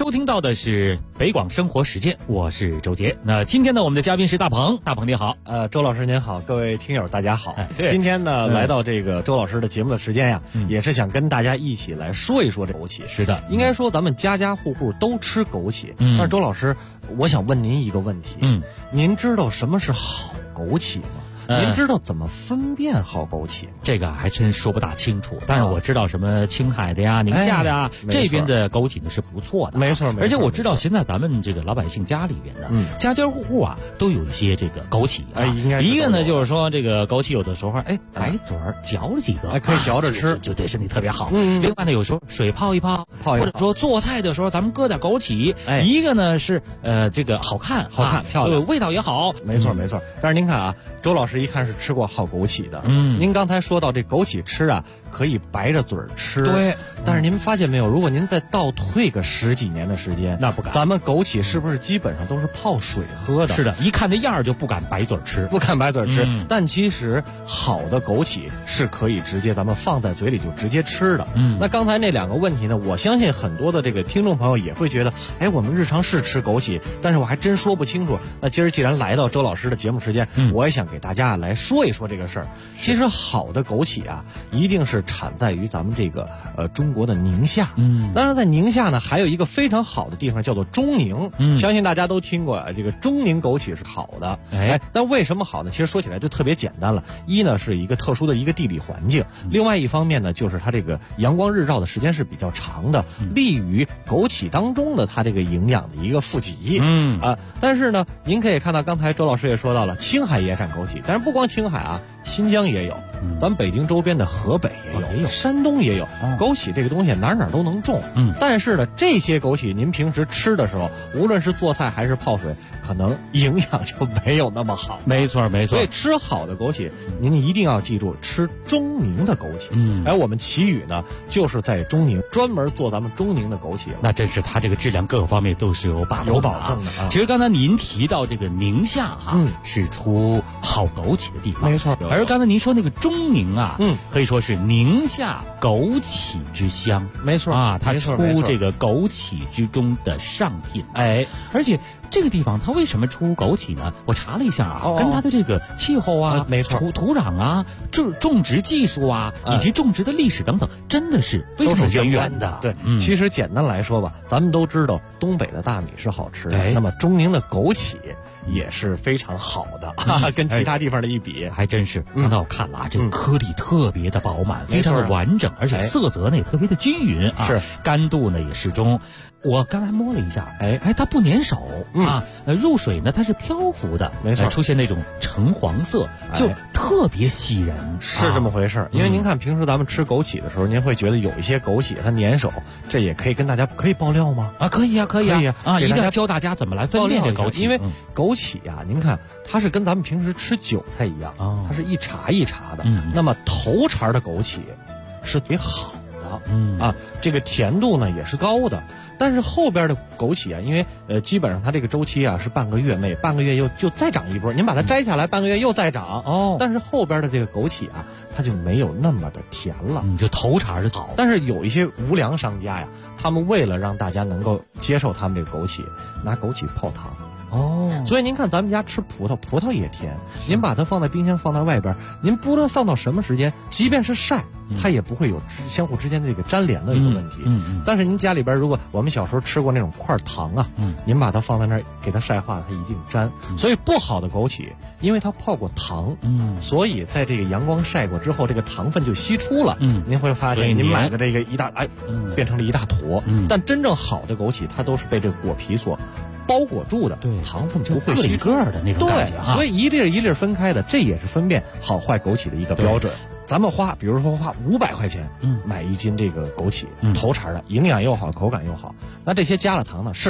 收听到的是北广生活实践，我是周杰。那今天呢，我们的嘉宾是大鹏，大鹏你好。 周老师您好，各位听友大家好。 对， 今天呢，来到这个周老师的节目的时间呀，也是想跟大家一起来说一说这枸杞。 是的， 应该说咱们家家户户都吃枸杞。但是周老师，我想问您一个问题。您知道什么是好枸杞吗？您知道怎么分辨好枸杞吗？ 这个还真说不大清楚，但是我知道什么青海的呀、宁夏的呀，这边的枸杞呢是不错的， 没错。 而且我知道现在咱们这个老百姓家里边的，家家户户啊都有一些这个枸杞啊。 应该一个呢就是说这个枸杞有的时候白嘴嚼了几个， 可以嚼着吃， 就对身体特别好。另外呢，有时候水泡一泡，或者说做菜的时候咱们搁点枸杞。一个呢是这个好看漂亮，味道也好。 没错。但是您看啊，周老师一看是吃过好枸杞的。您刚才说到这枸杞吃啊，可以白着嘴吃。 对。 但是您发现没有，如果您再倒退个10几年的时间， 那不敢。 咱们枸杞是不是基本上都是泡水喝的？ 是的，一看那样就不敢白嘴吃， 不敢白嘴吃。但其实好的枸杞是可以直接咱们放在嘴里就直接吃的。那刚才那两个问题呢，我相信很多的这个听众朋友也会觉得，我们日常是吃枸杞，但是我还真说不清楚。那今儿既然来到周老师的节目时间，我也想给大家来说一说这个事儿。其实好的枸杞啊，一定是产在于咱们这个中国的宁夏。当然在宁夏呢，还有一个非常好的地方叫做中宁。相信大家都听过这个中宁枸杞是好的。但为什么好呢？其实说起来就特别简单了。一呢是一个特殊的一个地理环境，另外一方面呢就是它这个阳光日照的时间是比较长的，利于枸杞当中的它这个营养的一个富集。但是呢，您可以看到刚才周老师也说到了，青海也产枸杞，但是不光青海啊，新疆也有，咱们北京周边的河北也有，山东也有。枸杞这个东西哪都能种。但是呢，这些枸杞您平时吃的时候，无论是做菜还是泡水，可能营养就没有那么好。 没错。 所以吃好的枸杞，您一定要记住吃中宁的枸杞。我们祁宇呢，就是在中宁专门做咱们中宁的枸杞。 那真是它这个质量各个方面都是有保证的。其实刚才您提到这个宁夏是出好枸杞的地方， 没错。 而刚才您说那个中宁啊，可以说是宁夏枸杞之乡， 没错啊，它出这个枸杞之中的上品。而且这个地方它为什么出枸杞呢？我查了一下啊，跟它的这个气候啊， 没错， 土壤啊，种植技术啊，以及种植的历史等等，真的是非常渊源的。 对，其实简单来说吧，咱们都知道东北的大米是好吃的，那么中宁的枸杞也是非常好的，跟其他地方的一比， 还真是。刚才我看了啊，这个颗粒特别的饱满，非常的完整，而且色泽呢也特别的均匀啊， 是干度呢也适中。我刚才摸了一下，它不粘手啊，入水呢它是漂浮的， 没错， 出现那种橙黄色，就特别吸人， 是这么回事。因为您看平时咱们吃枸杞的时候，您会觉得有一些枸杞它粘手，这也可以跟大家可以爆料吗？ 可以啊，一定要教大家怎么来分辨这枸杞。 因为枸杞呀，您看它是跟咱们平时吃韭菜一样，它是一茬一茬的。那么头茬的枸杞是最好的，这个甜度呢也是高的。但是后边的枸杞啊，因为基本上它这个周期啊是半个月，每半个月就再长一波，您把它摘下来，半个月又再长。但是后边的这个枸杞啊，它就没有那么的甜了。 就头茬是好。 但是有一些无良商家呀，他们为了让大家能够接受他们这个枸杞，拿枸杞泡汤。所以您看咱们家吃葡萄也甜，您把它放在冰箱放在外边，您不论放到什么时间，即便是晒，它也不会有相互之间的这个粘连的一个问题。但是您家里边如果我们小时候吃过那种块糖啊，您把它放在那儿给它晒化了，它一定粘。所以不好的枸杞，因为它泡过糖，所以在这个阳光晒过之后，这个糖分就析出了。您会发现您买的这个变成了一大坨。但真正好的枸杞，它都是被这个果皮所包裹住的，糖分不会吸个的那种感觉。 所以一粒一粒分开的，这也是分辨好坏枸杞的一个标准。咱们比如说花500块钱，买1斤这个枸杞，头茬的，营养又好，口感又好。那这些加了糖呢，是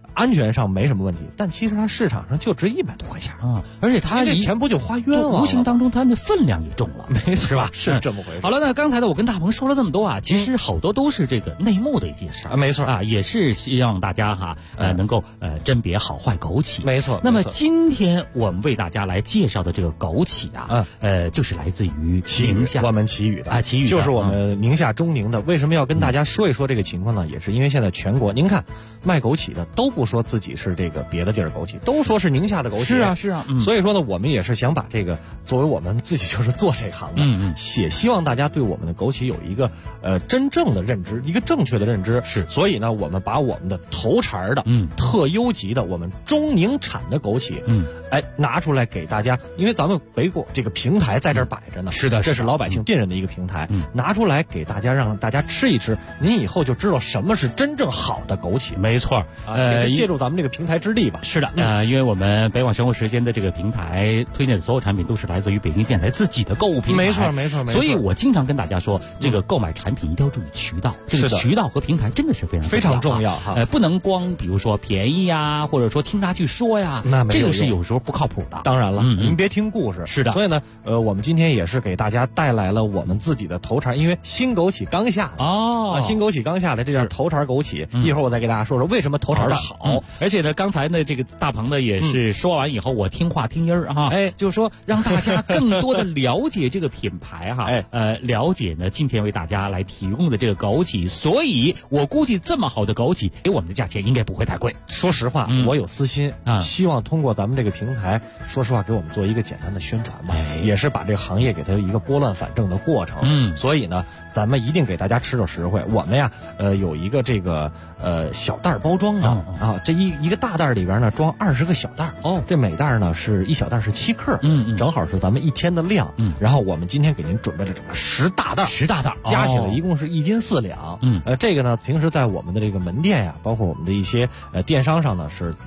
安全上没什么问题，但其实它市场上就值100多块钱啊，而且它这钱不就花冤枉了？ 无形当中它的分量也重了， 没错， 是吧？ 是这么回事。 好了，那刚才呢，我跟大鹏说了这么多啊，其实好多都是这个内幕的一件事啊，没错啊，也是希望大家能够甄别好坏枸杞， 没错。 那么今天我们为大家来介绍的这个枸杞啊，就是来自于宁夏， 我们祁宇的啊，祁宇就是我们宁夏中宁的。为什么要跟大家说一说这个情况呢？也是因为现在全国，您看卖枸杞的都不说自己是这个别的地儿枸杞，都说是宁夏的枸杞。 是啊，是啊。 所以说呢，我们也是想把这个作为我们自己就是做这行的，也希望大家对我们的枸杞有一个真正的认知，一个正确的认知。 是， 所以呢，我们把我们的头茬的特优级的我们中宁产的枸杞，拿出来给大家，因为咱们北果这个平台在这儿摆着呢， 是的， 这是老百姓信任的一个平台，拿出来给大家，让大家吃一吃，您以后就知道什么是真正好的枸杞。 没错， 借助咱们这个平台之力吧。 是的，因为我们北广生活时间的这个平台推荐的所有产品都是来自于北京电台自己的购物平台， 没错，没错，没错。 所以我经常跟大家说，这个购买产品一定要注意渠道，这个渠道和平台真的是非常重要哈。 不能光比如说便宜呀，或者说听他去说呀， 那这个是有时候不靠谱的。 当然了，您别听故事。 是的， 所以呢，我们今天也是给大家带来了我们自己的头茬，因为新枸杞刚下哦， 新枸杞刚下来，这叫头茬枸杞。一会儿我再给大家说说为什么头茬的好。 而且呢，刚才呢这个大鹏呢也是说完以后，我听话听音儿哈，就是说让大家更多的了解这个品牌哈，了解呢今天为大家来提供的这个枸杞，所以我估计这么好的枸杞，给我们的价钱应该不会太贵。 说实话，我有私心希望通过咱们这个平台，说实话给我们做一个简单的宣传吧，也是把这个行业给它一个拨乱反正的过程。所以呢，咱们一定给大家吃着实惠。我们呀，有一个这个小袋包装的这一个大袋里边呢装20个小袋这每袋呢是1小袋是7克，正好是咱们1天的量。然后我们今天给您准备了整个10大袋 ，10大袋加起来一共是1斤4两。这个呢平时在我们的这个门店呀，包括我们的一些电商上呢是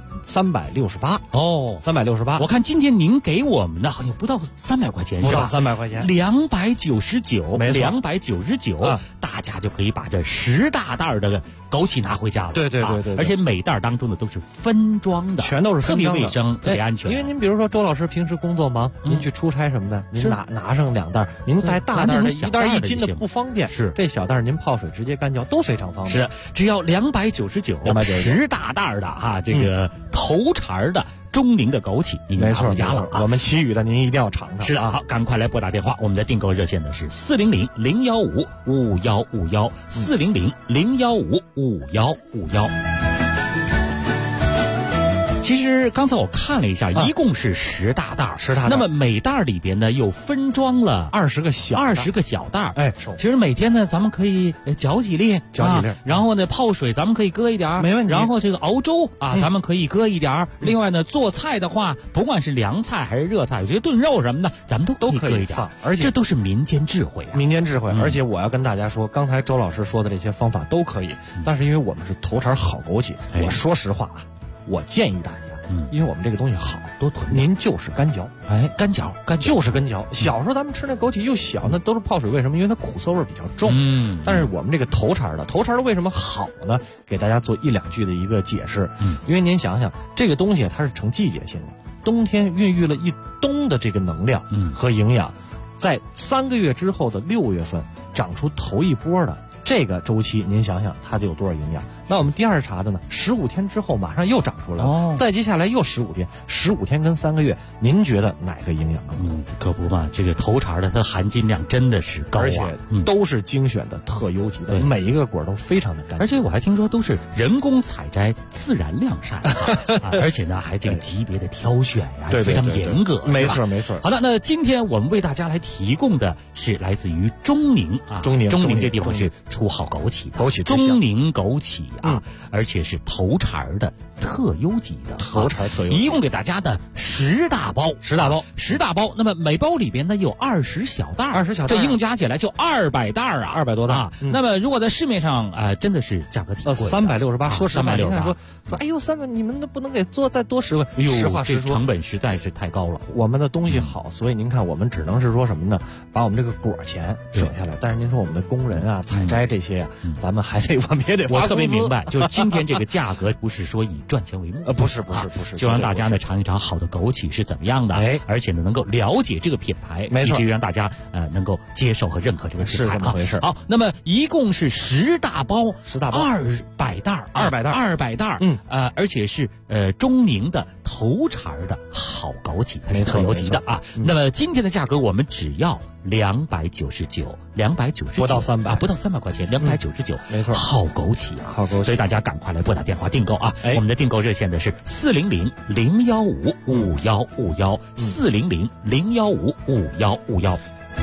368 哦 ，368。 我看今天您给我们的好像不到300块钱， 不到300块钱 ，299， 没错 ，299，大家就可以把这10大袋的枸杞拿回家了。 对， 而且每袋当中的都是分装的， 全都是分装的， 特别卫生，特别安全。 因为您比如说周老师平时工作忙，您去出差什么的，您拿上2袋，您带大袋的1袋1斤的不方便， 是这小袋您泡水直接干嚼都非常方便。 是，只要299，10大袋的这个头茬的中宁的枸杞，您拿回家了。 我们祁宇的您一定要尝尝。 是的，好，赶快来拨打电话，我们的订购热线呢是400-015-5151，400-015-5151。其实刚才我看了一下，一共是10大袋 ，10大袋。 那么每袋里边呢又分装了 20个小袋。其实每天呢咱们可以搅几粒，然后呢泡水咱们可以搁一点， 没问题。 然后这个熬粥咱们可以搁一点。另外呢做菜的话，不管是凉菜还是热菜，有些炖肉什么的，咱们都可以搁一点。 而且这都是民间智慧啊， 而且我要跟大家说，刚才周老师说的这些方法都可以，但是因为我们是头茬好枸杞，我说实话啊，我建议大家。因为我们这个东西好， 多囤， 您就是干嚼， 干嚼就是干嚼。小时候咱们吃那枸杞又小，那都是泡水，为什么？因为它苦涩味比较重。但是我们这个头茬的为什么好呢？给大家做1-2句的一个解释。因为您想想，这个东西它是成季节性的，冬天孕育了一冬的这个能量和营养，在3个月之后的6月份长出头一波的这个周期，您想想它得有多少营养？那我们第2茬的呢，15天之后马上又长出来了，再接下来又15天，15天跟3个月，您觉得哪个营养更多？ 可不嘛，这个头茬的它含金量真的是高啊， 而且都是精选的特优级的，每一个果都非常的干净。 而且我还听说都是人工采摘、自然晾晒，而且呢还这个级别的挑选呀，非常严格。 没错。 好的，那今天我们为大家来提供的是来自于中宁中宁这地方是出好枸杞的，中宁枸杞而且是头茬的特优级的， 头茬特优级， 一共给大家的10大包。那么每包里边呢有20小袋，这一共加起来就200袋 ，200多袋。 那么如果在市面上真的是价格挺贵 ，368，说实话 ，368， 说哎呦300，你们不能给再多10个？ 实话实说，成本实在是太高了。 我们的东西好，所以您看我们只能是说什么呢？把我们这个果钱省下来，但是您说我们的工人采摘这些咱们还得我们也得发工资。 我特别明白，就是今天这个价格不是说以赚钱为目。 不是， 就让大家呢尝一尝好的枸杞是怎么样的，而且呢能够了解这个品牌， 没错， 以至于让大家能够接受和认可这个品牌， 是这么回事。 好，那么一共是10大包，200袋，200袋，而且是中宁的头茬的好枸杞，它是特优级的啊。那么今天的价格我们只要299， 不到300， 不到300块钱，299， 没错， 好枸杞啊， 好枸杞， 所以大家赶快来拨打电话订购啊！我们的订购热线呢是400-015-5151，400-015-5151。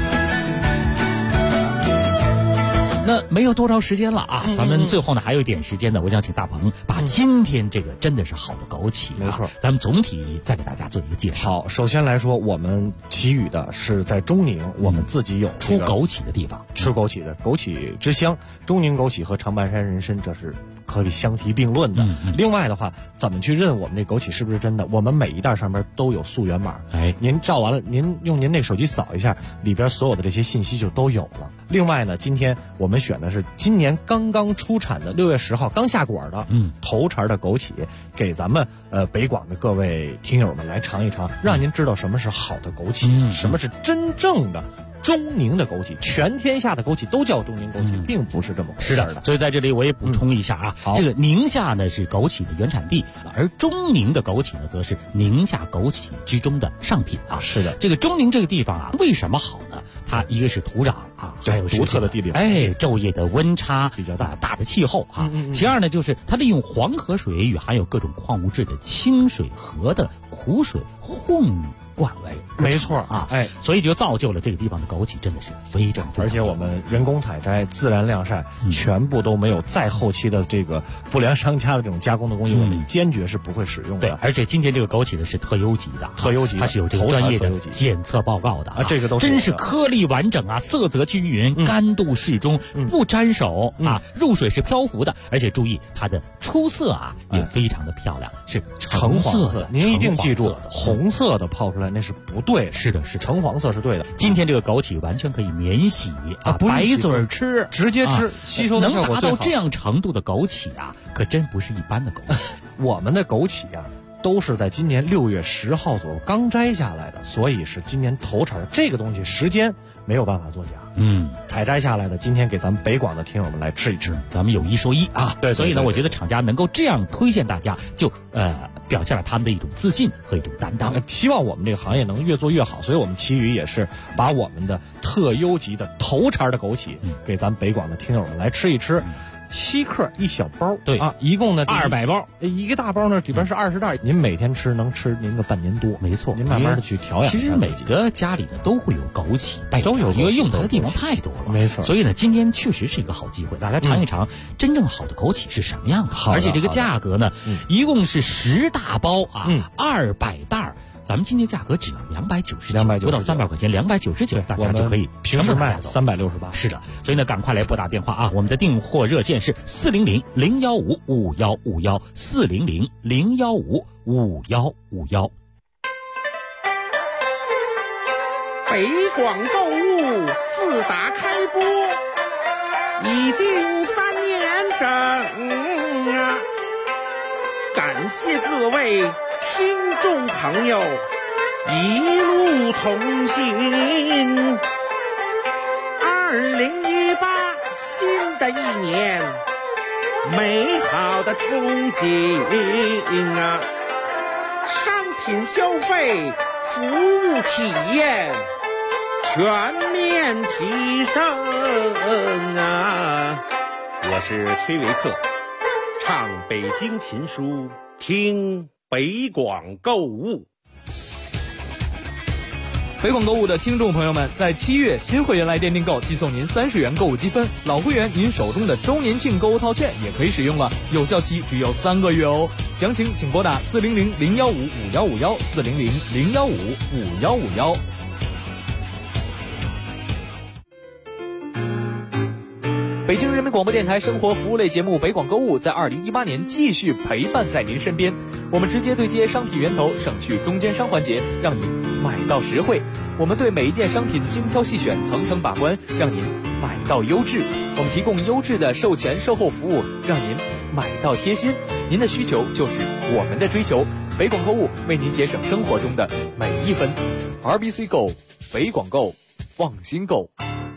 那没有多少时间了啊，咱们最后呢还有一点时间呢，我想请大鹏把今天这个真的是好的枸杞， 没错， 咱们总体再给大家做一个介绍。 好，首先来说，我们给予的是在中宁，我们自己有出枸杞的地方， 吃枸杞的枸杞之乡，中宁枸杞和长白山人参这是可以相提并论的。另外的话，怎么去认我们这枸杞是不是真的？我们每一袋上面都有溯源码，您照完了，您用您那手机扫一下，里边所有的这些信息就都有了。另外呢，今天我们选的是今年刚刚出产的6月10号刚下果的头茬的枸杞，给咱们北广的各位听友们来尝一尝，让您知道什么是好的枸杞，什么是真正的中宁的枸杞。全天下的枸杞都叫中宁枸杞，并不是这么回事的。 所以在这里我也补充一下啊，这个宁夏呢是枸杞的原产地，而中宁的枸杞呢则是宁夏枸杞之中的上品啊。 是的， 这个中宁这个地方啊，为什么好呢？它一个是土壤啊，还有独特的地理， 昼夜的温差比较大的气候啊。其二呢，就是它利用黄河水与含有各种矿物质的清水河的苦水混灌为， 没错啊， 所以就造就了这个地方的枸杞真的是非常， 而且我们人工采摘、自然晾晒，全部都没有再后期的这个不良商家的这种加工的工艺，我们坚决是不会使用的。 对，而且今天这个枸杞呢是特优级的，它是有这个专业的检测报告的啊， 这个都真是颗粒完整啊，色泽均匀，干度适中，不沾手啊，入水是漂浮的，而且注意它的出色啊也非常的漂亮，是橙黄色。 您一定记住，红色的泡出来那是不对的， 是的， 橙黄色是对的。 今天这个枸杞完全可以免洗啊，白嘴吃， 直接吃，吸收的效果最好。 能达到这样程度的枸杞啊，可真不是一般的枸杞。 我们的枸杞啊，都是在今年6月10号左右刚摘下来的，所以是今年头茬。这个东西时间没有办法作假，采摘下来的，今天给咱们北广的听友们来吃一吃， 咱们有一说一啊。 对， 所以呢，我觉得厂家能够这样推荐大家，就表现了他们的一种自信和一种担当。 希望我们这个行业能越做越好，所以我们奇宇也是把我们的特优级的头茬的枸杞给咱们北广的听友们来吃一吃。7克一小包， 对啊，一共呢 200包， 一个大包呢里边是20袋，您每天吃能吃您个半年多， 没错。 您慢慢的去调养。 其实每个家里呢都会有枸杞， 都有， 因为用它的地方太多了， 没错。 所以呢，今天确实是一个好机会，大家尝一尝真正好的枸杞是什么样的。而且这个价格呢，一共是10大包啊，200袋。咱们今天价格只要299，不到300块钱，299，大家就可以平时卖368。 是的，所以呢，赶快来拨打电话啊！我们的订货热线是400-015-5151，400-015-5151。 北广购物自打开播，已经3年整啊！感谢各位听众朋友一路同行。2018新的一年，美好的憧憬啊！商品消费、服务体验全面提升啊！我是崔维克，唱北京琴书，听北广购物。 北广购物的听众朋友们，在7月新会员来电订购，即送您30元购物积分；老会员您手中的周年庆购物套券也可以使用了，有效期只有3个月哦。详情请拨打400-015-5151，400-015-5151。北京人民广播电台生活服务类节目《北广购物》在2018年继续陪伴在您身边。我们直接对接商品源头，省去中间商环节，让您买到实惠。我们对每一件商品精挑细选，层层把关，让您买到优质。我们提供优质的售前售后服务，让您买到贴心。 您的需求就是我们的追求。北广购物为您节省生活中的每一分。RBC Go， 北广购，放心购。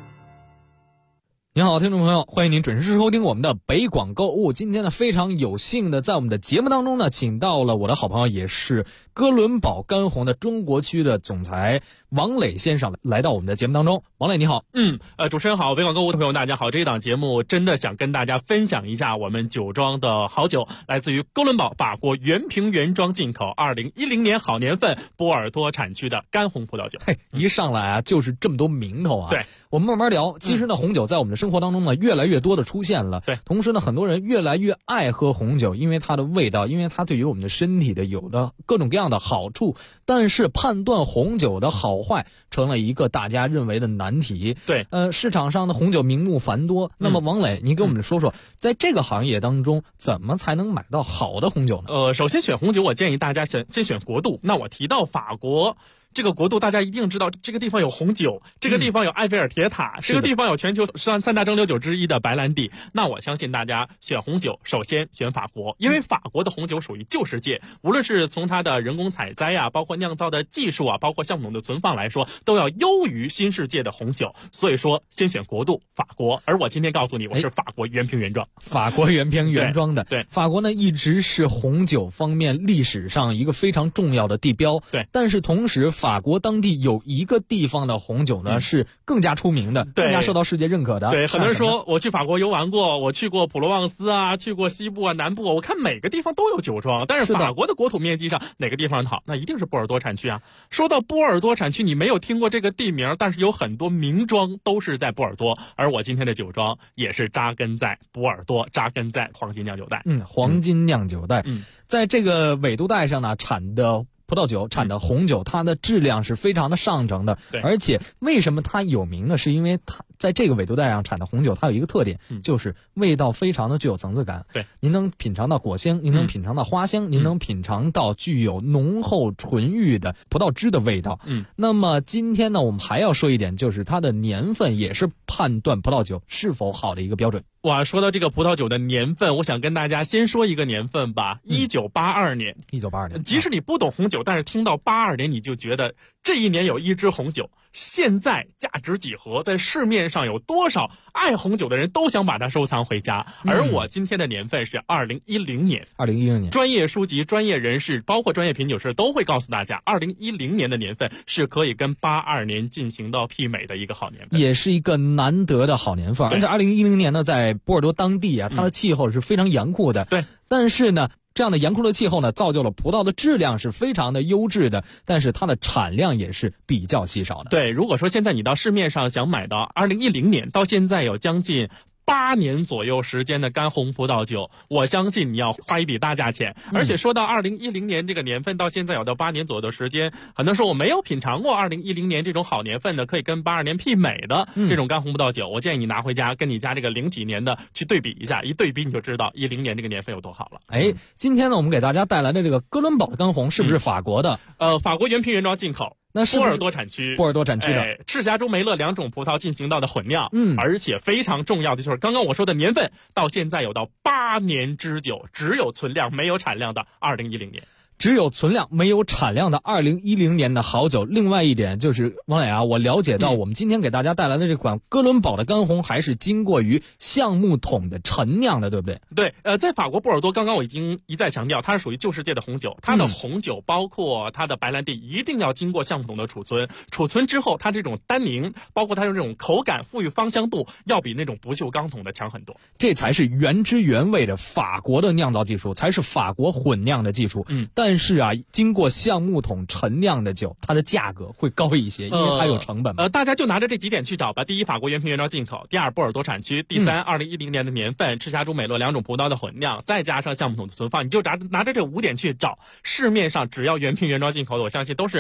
您好，听众朋友，欢迎您准时收听我们的北广购物。今天呢，非常有幸的在我们的节目当中呢，请到了我的好朋友，也是哥伦堡干红的中国区的总裁王磊先生来到我们的节目当中。王磊你好。 主持人好，北广购物的朋友大家好。这一档节目真的想跟大家分享一下我们酒庄的好酒，来自于哥伦堡法国原瓶原装进口2010年好年份波尔多产区的干红葡萄酒。 一上来啊就是这么多名头啊。 对， 我们慢慢聊。其实呢，红酒在我们的生活当中呢越来越多的出现了。 对， 同时呢，很多人越来越爱喝红酒，因为它的味道，因为它对于我们的身体的有的各种各样的好处。但是判断红酒的好坏成了一个大家认为的难题。 对， 市场上的红酒名目繁多。那么王磊，你给我们说说，在这个行业当中，怎么才能买到好的红酒呢？ 首先选红酒，我建议大家先选国度。那我提到法国这个国度，大家一定知道这个地方有红酒，这个地方有埃菲尔铁塔，这个地方有全球三大蒸馏酒之一的白兰地。那我相信大家选红酒首先选法国，因为法国的红酒属于旧世界，无论是从它的人工采摘啊，包括酿造的技术啊，包括橡木桶的存放来说，都要优于新世界的红酒。所以说先选国度法国。而我今天告诉你，我是法国原瓶原装。 法国原瓶原装的。 对， 法国呢一直是红酒方面历史上一个非常重要的地标。 对， 但是同时法国当地有一个地方的红酒呢是更加出名的，更加受到世界认可的。 对，很多人说我去法国游玩过，我去过普罗旺斯啊，去过西部啊、南部啊，我看每个地方都有酒庄，但是法国的国土面积上哪个地方好？那一定是波尔多产区啊。说到波尔多产区，你没有听过这个地名，但是有很多名庄都是在波尔多，而我今天的酒庄也是扎根在波尔多，扎根在黄金酿酒带。 黄金酿酒带。在这个纬度带上呢，产的葡萄酒，产的红酒，它的质量是非常的上乘的。 对， 而且为什么它有名呢？是因为它在这个纬度带上产的红酒，它有一个特点，就是味道非常的具有层次感。 对， 您能品尝到果香，您能品尝到花香，您能品尝到具有浓厚纯郁的葡萄汁的味道。那么今天呢，我们还要说一点，就是它的年份也是判断葡萄酒是否好的一个标准。 哇，说到这个葡萄酒的年份，我想跟大家先说一个年份吧，1982年。 1982年。 即使你不懂红酒，但是听到82年，你就觉得这一年有一支红酒，现在价值几何，在市面上有多少爱红酒的人都想把它收藏回家。而我今天的年份是2010年。 2010年。 专业书籍、专业人士，包括专业品酒师都会告诉大家，2010年的年份是可以跟82年进行到媲美的一个好年份， 也是一个难得的好年份。而且2010年呢，在波尔多当地啊，它的气候是非常严酷的。 对， 但是呢，这样的严酷的气候呢，造就了葡萄的质量是非常的优质的，但是它的产量也是比较稀少的。 对，如果说现在你到市面上想买到2010年到现在有将近8年左右时间的干红葡萄酒，我相信你要花一笔大价钱。而且说到2010年这个年份到现在有到8年左右的时间，很多人说我没有品尝过2010年这种好年份的可以跟82年媲美的这种干红葡萄酒，我建议你拿回家跟你家这个0几年的去对比一下，一对比你就知道10年这个年份有多好了。 今天呢，我们给大家带来的这个哥伦堡的干红是不是法国的？ 法国原瓶原装进口。 那是波尔多产区的赤霞珠、梅勒2种葡萄进行到的混酿。而且非常重要的就是刚刚我说的年份，到现在有到8年之久，只有存量没有产量的2010年。 只有存量没有产量的2010年的好酒。另外一点就是王磊啊，我了解到我们今天给大家带来的这款哥伦堡的干红还是经过于橡木桶的陈酿的，对不对？ 对，在法国波尔多，刚刚我已经一再强调，它是属于旧世界的红酒，它的红酒包括它的白兰地一定要经过橡木桶的储存，储存之后它这种单宁，包括它的这种口感、富裕芳香度，要比那种不锈钢桶的强很多。 这才是原汁原味的法国的酿造技术，才是法国混酿的技术。但是啊，经过橡木桶陈酿的酒，它的价格会高一些，因为它有成本。 大家就拿着这几点去找吧。第一，法国原瓶原装进口；第二，波尔多产区；第三，2010年的年份，赤霞珠、美勒2种葡萄的混酿，再加上橡木桶的存放，你就拿着这5点去找。市面上只要原瓶原装进口的，我相信都是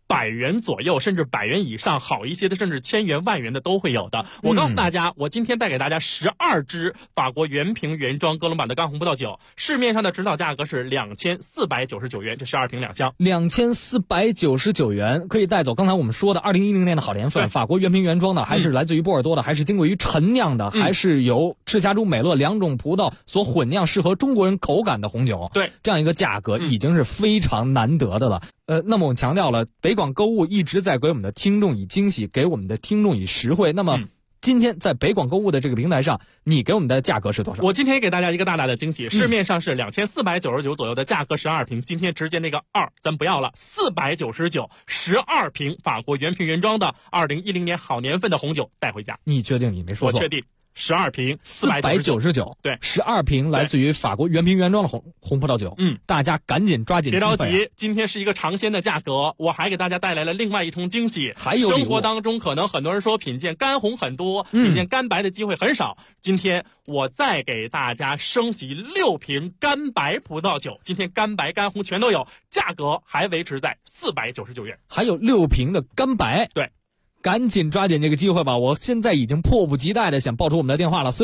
100元左右，甚至100元以上，好一些的甚至1000元、10000元的都会有的。我告诉大家，我今天带给大家12支法国原瓶原装哥伦堡的干红葡萄酒，市面上的指导价格是2499元，这12瓶2箱 ，2499元可以带走。刚才我们说的2010年的好年份，法国原瓶原装的，还是来自于波尔多的，还是经过于陈酿的，还是由赤霞珠、美乐2种葡萄所混酿，适合中国人口感的红酒。 对， 这样一个价格已经是非常难得的了。那么我们强调了，北广购物一直在给我们的听众以惊喜，给我们的听众以实惠。那么今天在北广购物的这个平台上，你给我们的价格是多少？ 我今天也给大家一个大大的惊喜，市面上是2499左右的价格12瓶，今天直接那个2咱不要了，499，12瓶法国原瓶原装的2010年好年份的红酒带回家。 你确定你没说错？ 我确定。12瓶 499， 对 ，12瓶来自于法国原瓶原装的红葡萄酒。大家赶紧抓紧机会， 别着急，今天是一个尝鲜的价格，我还给大家带来了另外一重惊喜。 还有生活当中可能很多人说品鉴干红很多，品鉴干白的机会很少，今天我再给大家升级6瓶干白葡萄酒，今天干白干红全都有，价格还维持在499元， 还有6瓶的干白。 对。 赶紧抓紧这个机会吧！我现在已经迫不及待的想报出我们的电话了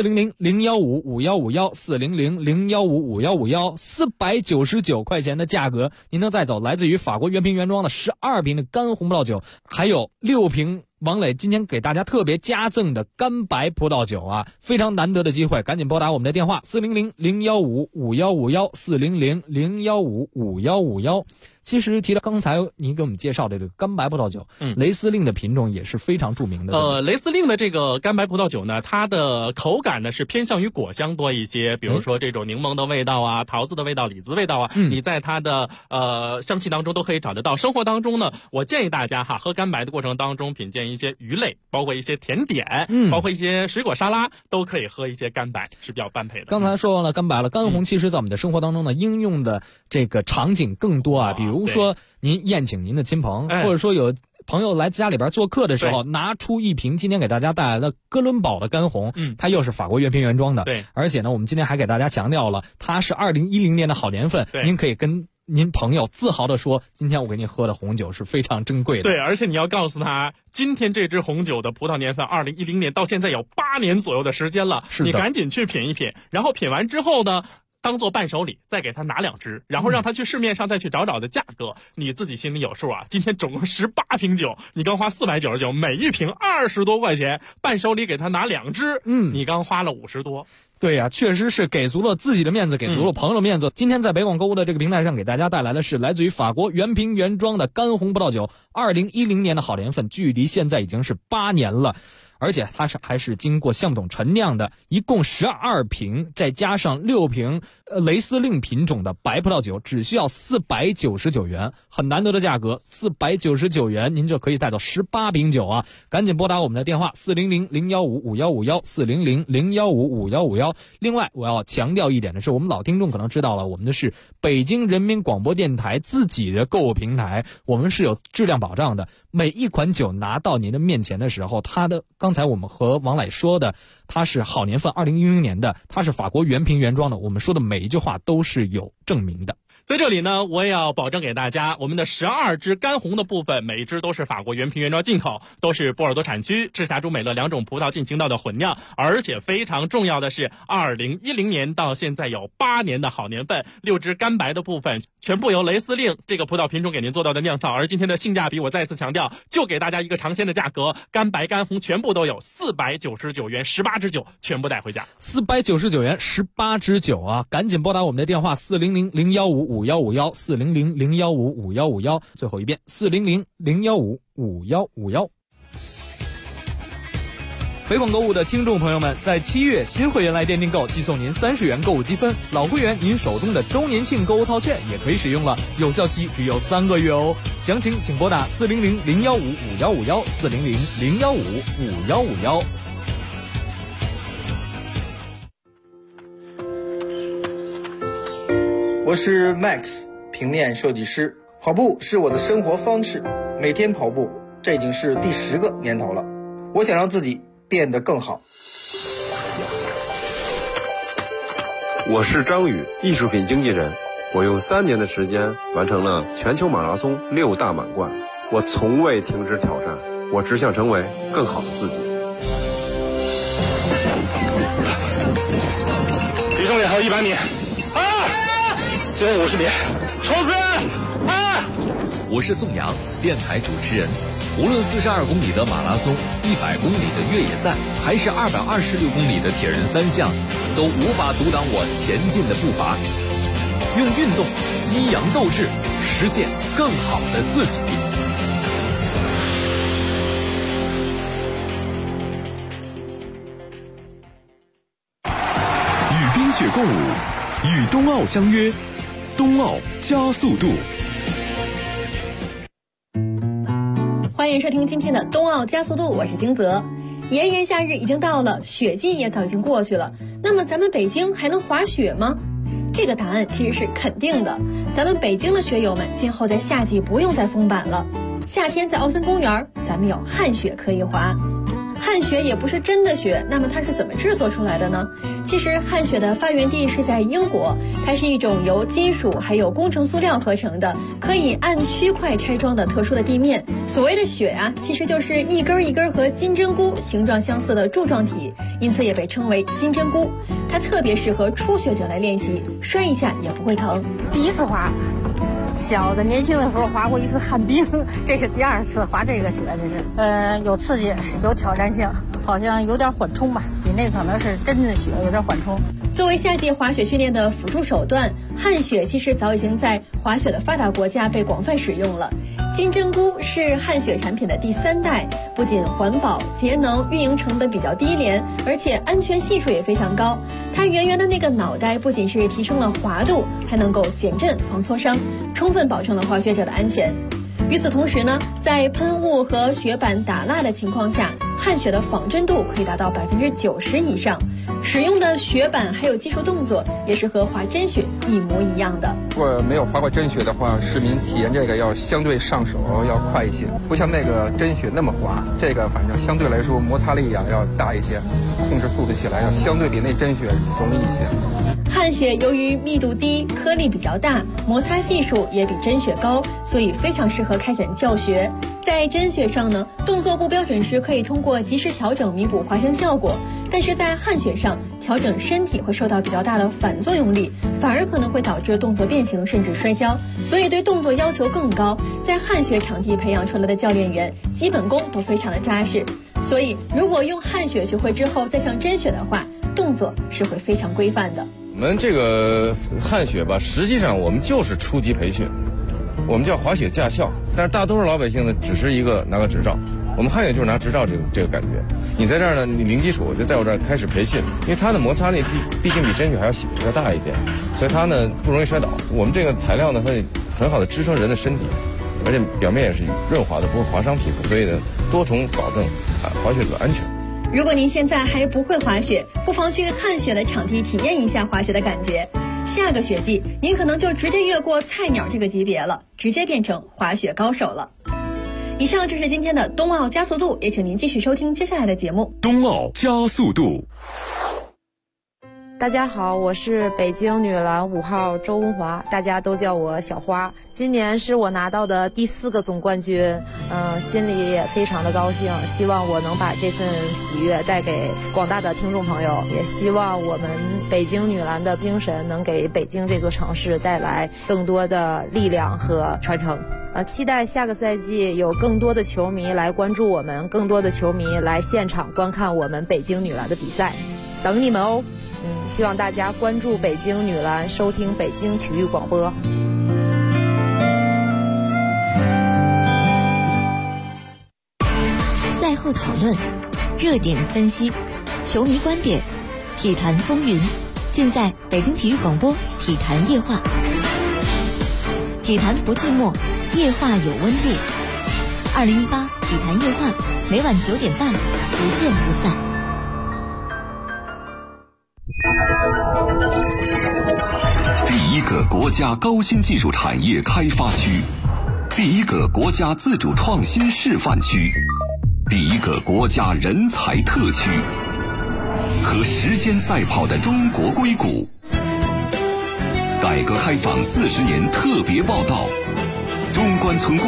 ，400-015-5151，400-015-5151，499块钱的价格，您能带走来自于法国原瓶原装的12瓶的干红葡萄酒，还有6瓶王磊今天给大家特别加赠的干白葡萄酒啊，非常难得的机会，赶紧拨打我们的电话400-015-5151，400-015-5151。其实提到刚才您给我们介绍的这个干白葡萄酒，雷司令的品种也是非常著名的。 雷司令的这个干白葡萄酒呢，它的口感呢是偏向于果香多一些，比如说这种柠檬的味道啊、桃子的味道、李子的味道啊，你在它的香气当中都可以找得到。生活当中呢，我建议大家喝干白的过程当中品鉴一些鱼类，包括一些甜点，包括一些水果沙拉，都可以喝一些干白，是比较般配的。 刚才说完了干白了，干红其实在我们的生活当中呢，应用的这个场景更多啊，比如说您宴请您的亲朋，或者说有朋友来家里边做客的时候，拿出一瓶今天给大家带来的哥伦堡的干红，它又是法国原瓶原装的， 对， 而且呢，我们今天还给大家强调了，它是2010年的好年份，您可以跟您朋友自豪地说，今天我给你喝的红酒是非常珍贵的。 对，而且你要告诉他，今天这支红酒的葡萄年份2010年到现在有8年左右的时间了，你赶紧去品一品，然后品完之后呢，当做伴手礼再给他拿2支，然后让他去市面上再去找找的价格，你自己心里有数啊。今天总共18瓶酒，你刚花499，每一瓶20多块钱，伴手礼给他拿2支，你刚花了50多。 对呀，确实是给足了自己的面子，给足了朋友的面子。今天在北广购物的这个平台上给大家带来的是来自于法国原瓶原装的干红葡萄酒，2010年的好年份，距离现在已经是8年了。而且它还是经过橡木桶陈酿的，一共12瓶，再加上6瓶雷司令品种的白葡萄酒，只需要499元，很难得的价格，499元您就可以带到18瓶酒啊！赶紧拨打我们的电话400-015-5151，400-015-5151。另外，我要强调一点的是，我们老听众可能知道了，我们的是北京人民广播电台自己的购物平台，我们是有质量保障的。每一款酒拿到您的面前的时候，它的刚才我们和王磊说的，它是好年份2010年的，它是法国原瓶原装的，我们说的每一句话都是有证明的。 在这里呢，我也要保证给大家，我们的12支干红的部分，每一支都是法国原瓶原装进口，都是波尔多产区、赤霞珠、美乐2种葡萄进行到的混酿，而且非常重要的是，2010年到现在有8年的好年份，6支干白的部分全部由雷司令这个葡萄品种给您做到的酿造，而今天的性价比我再次强调，就给大家一个尝鲜的价格，干白干红全部都有，499元18支酒全部带回家 ，499元18支酒啊！赶紧拨打我们的电话400-015-5151，400-015-5151，最后一遍400-015-5151。北广购物的听众朋友们，在7月新会员来电订购，即送您30元购物积分；老会员您手中的周年庆购物套券也可以使用了，有效期只有3个月哦。详情请拨打400-015-5151，400-015-5151。 我是 Max， 平面设计师。跑步是我的生活方式，每天跑步，这已经是第10个年头了。我想让自己变得更好。 我是张宇，艺术品经纪人。我用3年的时间完成了全球马拉松6大满贯。 我从未停止挑战，我只想成为更好的自己。 离终点还有100米，最后50米，冲刺！ 我是宋阳，电台主持人。无论42公里的马拉松、100公里的越野赛，还是226公里的铁人3项，都无法阻挡我前进的步伐。用运动激扬斗志，实现更好的自己。 与冰雪共舞，与冬奥相约，冬奥加速度。 欢迎收听今天的冬奥加速度，我是金泽。炎炎夏日已经到了，雪季也早已经过去了。那么咱们北京还能滑雪吗？这个答案其实是肯定的。咱们北京的雪友们今后在夏季不用再封板了。夏天在奥森公园，咱们有旱雪可以滑。旱雪也不是真的雪，那么它是怎么制作出来的呢？其实旱雪的发源地是在英国，它是一种由金属还有工程塑料合成的，可以按区块拆装的特殊的地面。所谓的雪啊，其实就是一根一根和金针菇形状相似的柱状体，因此也被称为金针菇。它特别适合初学者来练习，摔一下也不会疼。 第一次滑，小的年轻的时候滑过一次旱冰，这是第2次滑这个雪，这是有刺激，有挑战性，好像有点缓冲吧，比那可能是真的雪有点缓冲。 作为夏季滑雪训练的辅助手段，旱雪其实早已经在滑雪的发达国家被广泛使用了。金针菇是旱雪产品的第3代，不仅环保、节能、运营成本比较低廉，而且安全系数也非常高。它圆圆的那个脑袋不仅是提升了滑度，还能够减震防挫伤，充分保证了滑雪者的安全。与此同时呢，在喷雾和雪板打蜡的情况下，旱雪的仿真度可以达到90%以上。使用的雪板还有技术动作也是和滑真雪一模一样的。 如果没有滑过真雪的话，市民体验这个要相对上手要快一些，不像那个真雪那么滑，这个反正相对来说摩擦力要大一些，控制速度起来要相对比那真雪容易一些。 旱雪由于密度低、颗粒比较大，摩擦系数也比真雪高，所以非常适合开展教学。在真雪上呢，动作不标准时可以通过及时调整弥补滑行效果，但是在旱雪上调整身体会受到比较大的反作用力，反而可能会导致动作变形甚至摔跤，所以对动作要求更高。在旱雪场地培养出来的教练员基本功都非常的扎实，所以如果用旱雪学会之后再上真雪的话，动作是会非常规范的。 我们这个旱雪吧，实际上我们就是初级培训，我们叫滑雪驾校，但是大多数老百姓呢，只是拿个执照。我们旱雪就是拿执照这个感觉。你在这儿呢，你零基础就在我这儿开始培训，因为它的摩擦力毕竟比真雪还要大一点，所以它呢不容易摔倒。我们这个材料呢会很好的支撑人的身体，而且表面也是润滑的，不会划伤皮肤，所以呢多重保证滑雪者安全。 如果您现在还不会滑雪，不妨去旱雪的场地体验一下滑雪的感觉。下个雪季，您可能就直接越过菜鸟这个级别了，直接变成滑雪高手了。以上就是今天的冬奥加速度，也请您继续收听接下来的节目。 冬奥加速度。 大家好，我是北京女篮5号周文华，大家都叫我小花。今年是我拿到的第4个总冠军，心里也非常的高兴，希望我能把这份喜悦带给广大的听众朋友，也希望我们北京女篮的精神能给北京这座城市带来更多的力量和传承。期待下个赛季有更多的球迷来关注我们，更多的球迷来现场观看我们北京女篮的比赛，等你们哦。希望大家关注北京女篮，收听北京体育广播。 赛后讨论，热点分析，球迷观点，体坛风云，尽在北京体育广播体坛夜话。体坛不寂寞，夜话有温度。2018体坛夜话，每晚9点半，不见不散。 第一个国家高新技术产业开发区，第一个国家自主创新示范区，第一个国家人才特区，和时间赛跑的中国硅谷。改革开放40年特别报道，中关村